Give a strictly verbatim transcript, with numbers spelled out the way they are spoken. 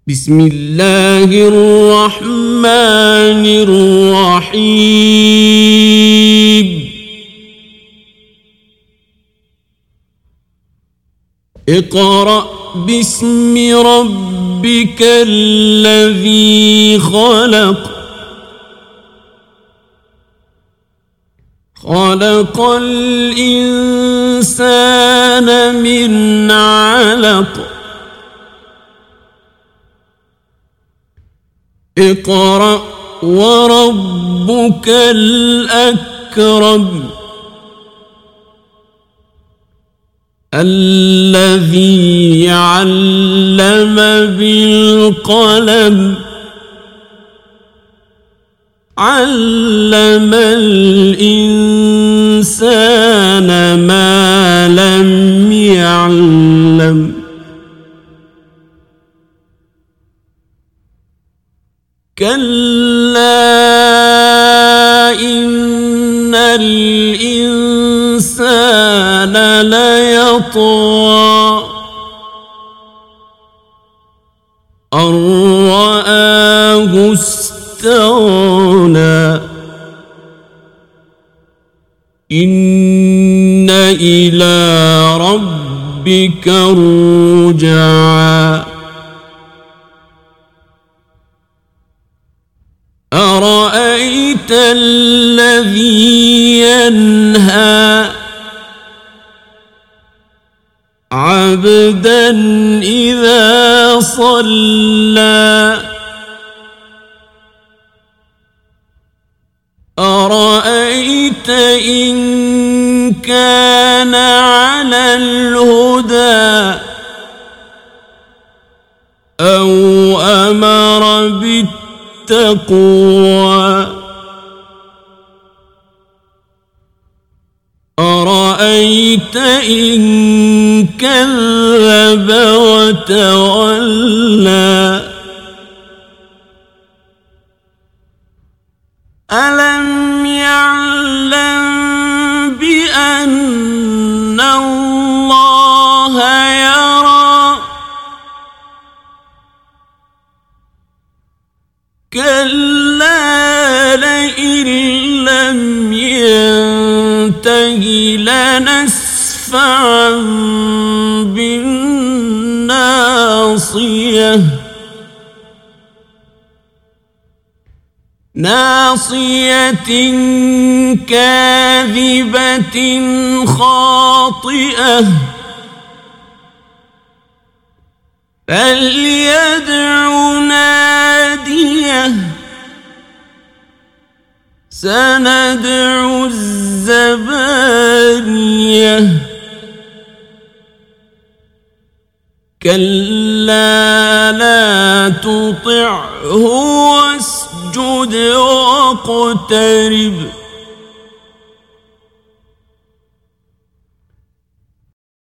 بسم الله الرحمن الرحيم اقرأ باسم ربك الذي خلق خلق الإنسان من علق اقرأ وربك الأكرم الذي علم بالقلم علم الإنسان ما لم يعلم كلا إن الإنسان ليطغى أن رآه استغنى إن إلى ربك الرجعى أرأيت الذي ينهى عبدا إذا صلى أرأيت إن كان على الهدى أو أمر بالتقوى أرأيت إن كذب وتولى ألم يعلم بأن الله يرى كلا لئن لم ينته لنسفعا بالناصية ناصية كاذبة خاطئة فليدع ناديه سندع الزبانية كلا لا تطعه واسجد واقترب